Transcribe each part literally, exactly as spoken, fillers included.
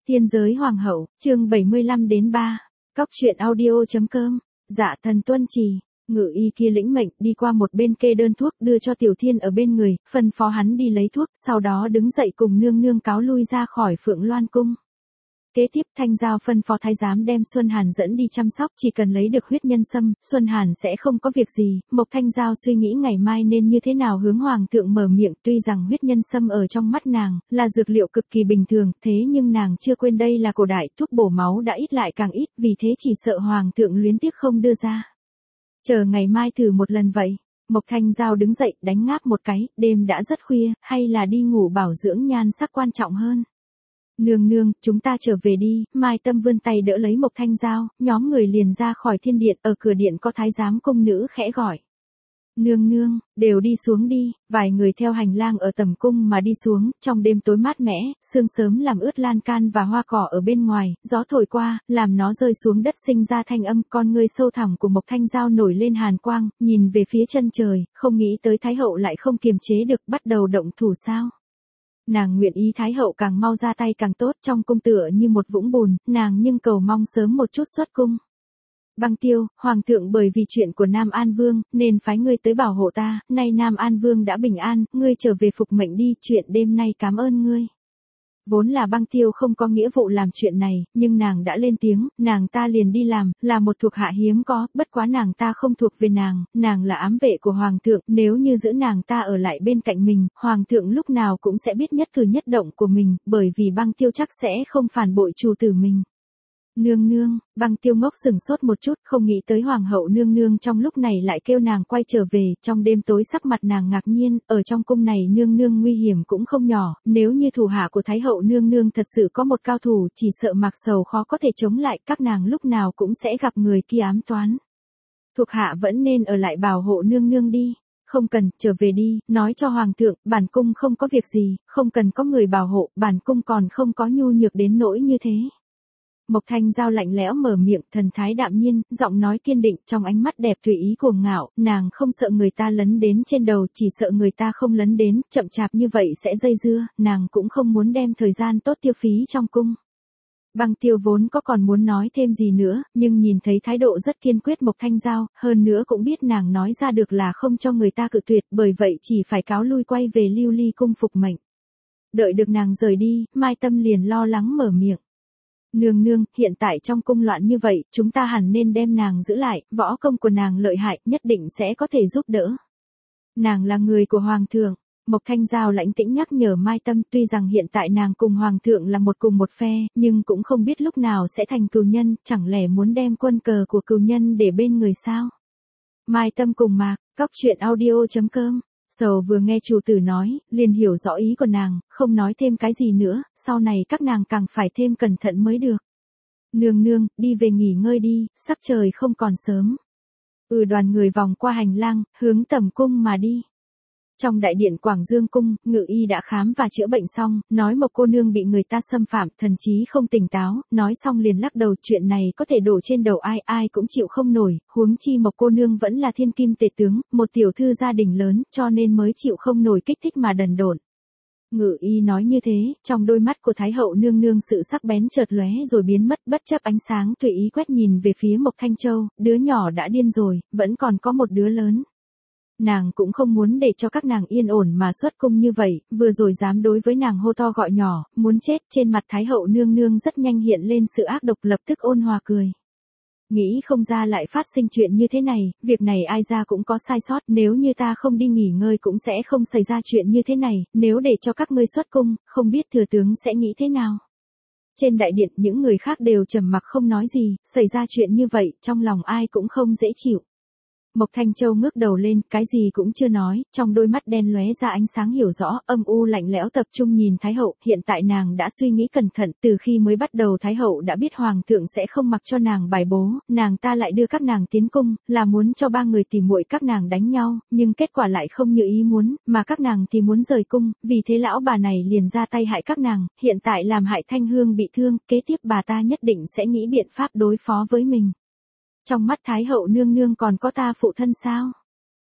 Tiên giới hoàng hậu, chương bảy mươi lăm đến ba. Cóc truyện audio.com. Dạ thần tuân trì. Ngự y kia lĩnh mệnh đi qua một bên kê đơn thuốc đưa cho Tiểu Thiên ở bên người, phân phó hắn đi lấy thuốc, sau đó đứng dậy cùng nương nương cáo lui ra khỏi Phượng Loan cung. Kế tiếp Thanh Giao phân phó thái giám đem Xuân Hàn dẫn đi chăm sóc, chỉ cần lấy được huyết nhân sâm, Xuân Hàn sẽ không có việc gì. Mộc Thanh Giao suy nghĩ ngày mai nên như thế nào hướng hoàng thượng mở miệng, tuy rằng huyết nhân sâm ở trong mắt nàng là dược liệu cực kỳ bình thường, thế nhưng nàng chưa quên đây là cổ đại, thuốc bổ máu đã ít lại càng ít, vì thế chỉ sợ hoàng thượng luyến tiếc không đưa ra. Chờ ngày mai thử một lần vậy. Mộc Thanh Giao đứng dậy, đánh ngáp một cái, đêm đã rất khuya, hay là đi ngủ bảo dưỡng nhan sắc quan trọng hơn. Nương nương, chúng ta trở về đi. Mai Tâm vươn tay đỡ lấy Mộc Thanh Giao, nhóm người liền ra khỏi thiên điện, ở cửa điện có thái giám cung nữ khẽ gọi. Nương nương, đều đi xuống đi. Vài người theo hành lang ở tầm cung mà đi xuống, trong đêm tối mát mẻ, sương sớm làm ướt lan can và hoa cỏ ở bên ngoài, gió thổi qua, làm nó rơi xuống đất sinh ra thanh âm. Con ngươi sâu thẳm của Mộc Thanh Giao nổi lên hàn quang, nhìn về phía chân trời, không nghĩ tới Thái hậu lại không kiềm chế được, bắt đầu động thủ sao. Nàng nguyện ý Thái hậu càng mau ra tay càng tốt, trong cung tựa như một vũng bùn, nàng nhưng cầu mong sớm một chút xuất cung. Băng Tiêu, hoàng thượng bởi vì chuyện của Nam An Vương, nên phái ngươi tới bảo hộ ta, nay Nam An Vương đã bình an, ngươi trở về phục mệnh đi, chuyện đêm nay cảm ơn ngươi. Vốn là Băng Tiêu không có nghĩa vụ làm chuyện này, nhưng nàng đã lên tiếng, nàng ta liền đi làm, là một thuộc hạ hiếm có, bất quá nàng ta không thuộc về nàng, nàng là ám vệ của hoàng thượng, nếu như giữ nàng ta ở lại bên cạnh mình, hoàng thượng lúc nào cũng sẽ biết nhất cử nhất động của mình, bởi vì Băng Tiêu chắc sẽ không phản bội chủ tử mình. Nương nương, Băng Tiêu ngốc sừng sốt một chút, không nghĩ tới hoàng hậu nương nương trong lúc này lại kêu nàng quay trở về, trong đêm tối sắc mặt nàng ngạc nhiên, ở trong cung này nương nương nguy hiểm cũng không nhỏ, nếu như thủ hạ của Thái hậu nương nương thật sự có một cao thủ, chỉ sợ Mạc Sầu khó có thể chống lại, các nàng lúc nào cũng sẽ gặp người kia ám toán. Thuộc hạ vẫn nên ở lại bảo hộ nương nương đi. Không cần, trở về đi, nói cho hoàng thượng, bản cung không có việc gì, không cần có người bảo hộ, bản cung còn không có nhu nhược đến nỗi như thế. Mộc Thanh Giao lạnh lẽo mở miệng, thần thái đạm nhiên, giọng nói kiên định, trong ánh mắt đẹp tùy ý cuồng ngạo, nàng không sợ người ta lấn đến trên đầu, chỉ sợ người ta không lấn đến, chậm chạp như vậy sẽ dây dưa, nàng cũng không muốn đem thời gian tốt tiêu phí trong cung. Băng Tiêu vốn có còn muốn nói thêm gì nữa, nhưng nhìn thấy thái độ rất kiên quyết Mộc Thanh Giao, hơn nữa cũng biết nàng nói ra được là không cho người ta cự tuyệt, bởi vậy chỉ phải cáo lui quay về Lưu Ly cung phục mệnh. Đợi được nàng rời đi, Mai Tâm liền lo lắng mở miệng. Nương nương, hiện tại trong cung loạn như vậy, chúng ta hẳn nên đem nàng giữ lại, võ công của nàng lợi hại, nhất định sẽ có thể giúp đỡ. Nàng là người của hoàng thượng. Mộc Thanh Giao lãnh tĩnh nhắc nhở Mai Tâm, tuy rằng hiện tại nàng cùng hoàng thượng là một cùng một phe, nhưng cũng không biết lúc nào sẽ thành cừu nhân, chẳng lẽ muốn đem quân cờ của cừu nhân để bên người sao? Mai Tâm cùng Mạc, Cóc truyện audio.com. Sầu vừa nghe chủ tử nói, liền hiểu rõ ý của nàng, không nói thêm cái gì nữa, sau này các nàng càng phải thêm cẩn thận mới được. Nương nương, đi về nghỉ ngơi đi, sắc trời không còn sớm. Ừ, đoàn người vòng qua hành lang, hướng tầm cung mà đi. Trong đại điện Quảng Dương cung, ngự y đã khám và chữa bệnh xong, nói Mộc cô nương bị người ta xâm phạm, thần trí không tỉnh táo, nói xong liền lắc đầu, chuyện này có thể đổ trên đầu ai, ai cũng chịu không nổi, huống chi Mộc cô nương vẫn là thiên kim tể tướng, một tiểu thư gia đình lớn, cho nên mới chịu không nổi kích thích mà đần độn. Ngự y nói như thế, trong đôi mắt của Thái hậu nương nương sự sắc bén chợt lóe rồi biến mất, bất chấp ánh sáng tùy ý quét nhìn về phía Mộc Thanh Châu, đứa nhỏ đã điên rồi, vẫn còn có một đứa lớn. Nàng cũng không muốn để cho các nàng yên ổn mà xuất cung như vậy, vừa rồi dám đối với nàng hô to gọi nhỏ, muốn chết, trên mặt Thái hậu nương nương rất nhanh hiện lên sự ác độc, lập tức ôn hòa cười. Nghĩ không ra lại phát sinh chuyện như thế này, việc này ai ra cũng có sai sót, nếu như ta không đi nghỉ ngơi cũng sẽ không xảy ra chuyện như thế này, nếu để cho các ngươi xuất cung, không biết thừa tướng sẽ nghĩ thế nào. Trên đại điện những người khác đều trầm mặc không nói gì, xảy ra chuyện như vậy, trong lòng ai cũng không dễ chịu. Mộc Thanh Châu ngước đầu lên, cái gì cũng chưa nói, trong đôi mắt đen lóe ra ánh sáng hiểu rõ, âm u lạnh lẽo tập trung nhìn Thái hậu, hiện tại nàng đã suy nghĩ cẩn thận, từ khi mới bắt đầu Thái hậu đã biết hoàng thượng sẽ không mặc cho nàng bài bố, nàng ta lại đưa các nàng tiến cung, là muốn cho ba người tỉ muội các nàng đánh nhau, nhưng kết quả lại không như ý muốn, mà các nàng thì muốn rời cung, vì thế lão bà này liền ra tay hại các nàng, hiện tại làm hại Thanh Hương bị thương, kế tiếp bà ta nhất định sẽ nghĩ biện pháp đối phó với mình. Trong mắt Thái hậu nương nương còn có ta phụ thân sao?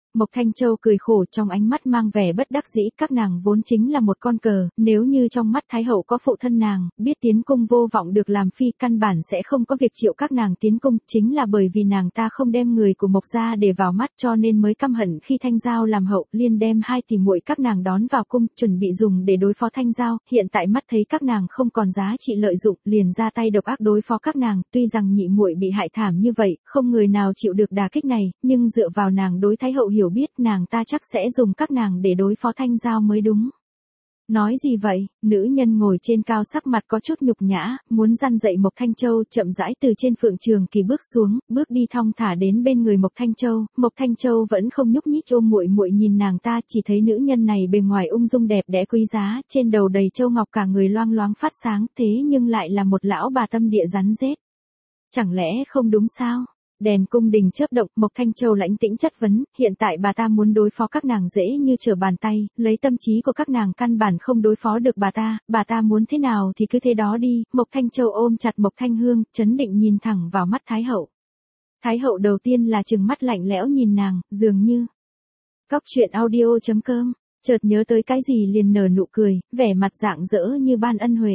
Mộc Thanh Châu cười khổ, trong ánh mắt mang vẻ bất đắc dĩ, các nàng vốn chính là một con cờ, nếu như trong mắt Thái hậu có phụ thân nàng, biết tiến cung vô vọng được làm phi, căn bản sẽ không có việc triệu các nàng tiến cung, chính là bởi vì nàng ta không đem người của Mộc gia để vào mắt cho nên mới căm hận khi Thanh Giao làm hậu, liền đem hai tỷ muội các nàng đón vào cung, chuẩn bị dùng để đối phó Thanh Giao, hiện tại mắt thấy các nàng không còn giá trị lợi dụng, liền ra tay độc ác đối phó các nàng, tuy rằng nhị muội bị hại thảm như vậy, không người nào chịu được đả kích này, nhưng dựa vào nàng đối Thái hậu hiểu biết, nàng ta chắc sẽ dùng các nàng để đối phó Thanh Giao mới đúng. Nói gì vậy? Nữ nhân ngồi trên cao sắc mặt có chút nhục nhã, muốn răn dậy Mộc Thanh Châu, chậm rãi từ trên phượng trường kỳ bước xuống, bước đi thong thả đến bên người Mộc Thanh Châu. Mộc Thanh Châu vẫn không nhúc nhích, ôm muội muội nhìn nàng ta, chỉ thấy nữ nhân này bề ngoài ung dung đẹp đẽ quý giá, trên đầu đầy châu ngọc, cả người loang loáng phát sáng, thế nhưng lại là một lão bà tâm địa rắn rết. Chẳng lẽ không đúng sao? Đèn cung đình chớp động, Mộc Thanh Châu lãnh tĩnh chất vấn, hiện tại bà ta muốn đối phó các nàng dễ như trở bàn tay, lấy tâm trí của các nàng căn bản không đối phó được bà ta, bà ta muốn thế nào thì cứ thế đó đi. Mộc Thanh Châu ôm chặt Mộc Thanh Hương, chấn định nhìn thẳng vào mắt Thái hậu. Thái hậu đầu tiên là trừng mắt lạnh lẽo nhìn nàng, dường như. Cóc truyện audio chấm com, chợt nhớ tới cái gì liền nở nụ cười, vẻ mặt rạng rỡ như ban ân huệ.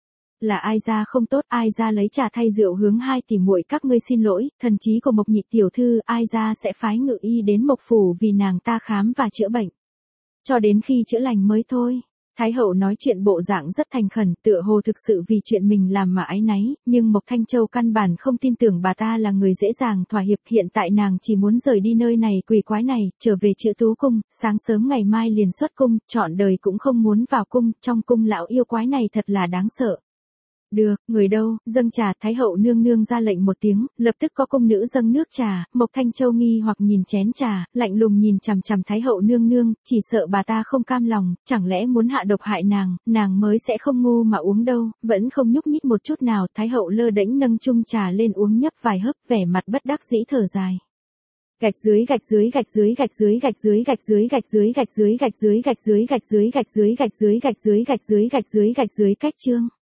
Là ai ra không tốt, ai ra lấy trà thay rượu hướng hai tỷ muội các ngươi xin lỗi, thần trí của Mộc nhị tiểu thư, ai ra sẽ phái ngự y đến Mộc phủ vì nàng ta khám và chữa bệnh. Cho đến khi chữa lành mới thôi. Thái hậu nói chuyện bộ dạng rất thành khẩn, tựa hồ thực sự vì chuyện mình làm mà áy náy, nhưng Mộc Thanh Châu căn bản không tin tưởng bà ta là người dễ dàng thỏa hiệp, hiện tại nàng chỉ muốn rời đi nơi này quỷ quái này, trở về Chữ Tú cung, sáng sớm ngày mai liền xuất cung, trọn đời cũng không muốn vào cung, trong cung lão yêu quái này thật là đáng sợ. Được, người đâu, dâng trà. Thái hậu nương nương ra lệnh một tiếng, lập tức có cung nữ dâng nước trà. Mộc Thanh Châu nghi hoặc nhìn chén trà, lạnh lùng nhìn chằm chằm Thái hậu nương nương, chỉ sợ bà ta không cam lòng, chẳng lẽ muốn hạ độc hại nàng, nàng mới sẽ không ngu mà uống đâu, vẫn không nhúc nhích một chút nào. Thái hậu lơ đễnh nâng chung trà lên uống nhấp vài hớp, vẻ mặt bất đắc dĩ thở dài. Gạch dưới gạch dưới gạch dưới gạch dưới gạch dưới gạch dưới gạch dưới gạch dưới gạch dưới gạch dưới gạch dưới gạch dưới gạch dưới gạch dưới gạch dưới gạch dưới gạch dưới cách chương.